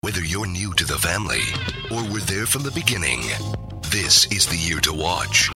Whether you're new to the family or were there from the beginning, this is the year to watch.